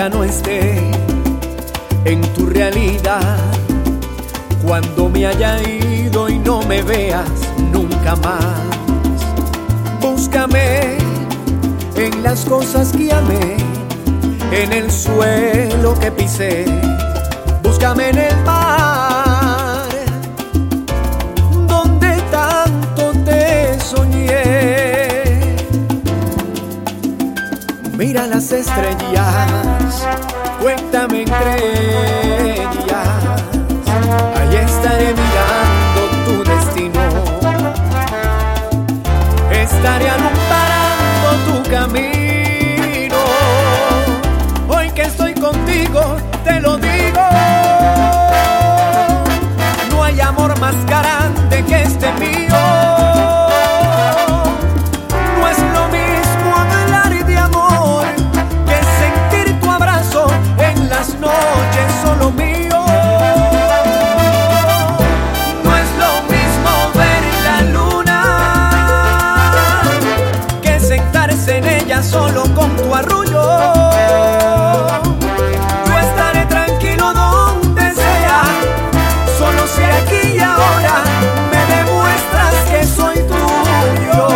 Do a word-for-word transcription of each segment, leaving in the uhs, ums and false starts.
ya no esté en tu realidad, cuando me haya ido y no me veas nunca más. Búscame en las cosas que amé, en el suelo que pisé. Búscame en el mar, donde tanto te soñé. Mira las estrellas, cuéntame entre ellas. Ahí estaré mirando tu destino, estaré alumbrando tu camino. Hoy que estoy contigo, te lo digo, no hay amor más grande que este mío. No es lo mismo hablar de amor que sentir tu abrazo en las noches solo mío. No es lo mismo ver la luna que sentarse en ella solo con tu arrullo. Yo estaré tranquilo donde sea, solo si aquí y ahora me demuestras que soy tuyo.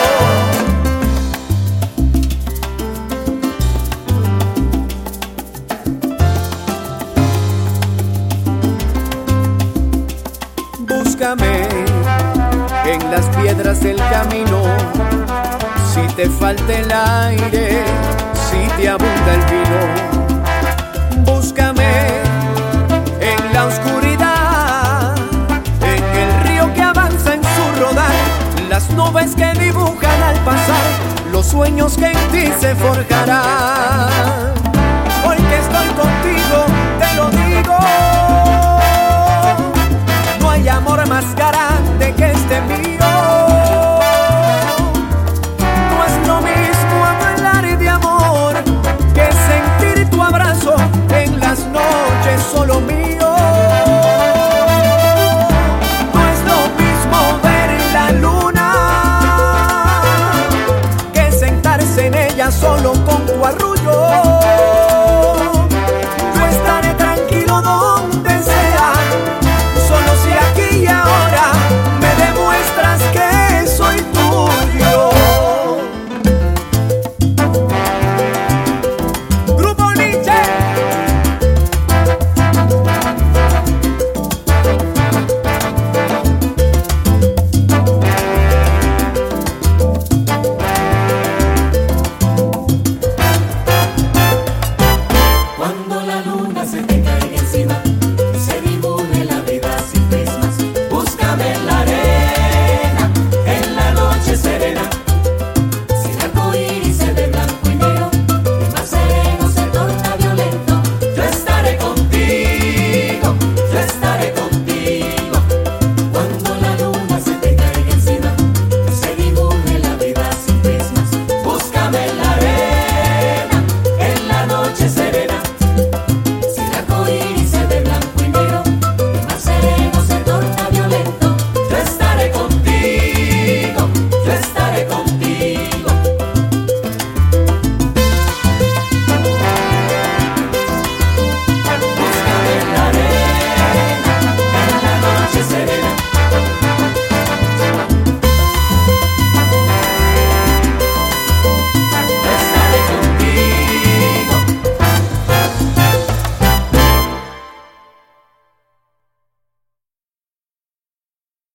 Búscame en las piedras del camino, si te falta el aire, si te abunda el vino. Búscame en la oscuridad, en el río que avanza en su rodar, las nubes que dibujan al pasar, los sueños que en ti se forjarán. Hoy que estoy contigo, te lo digo.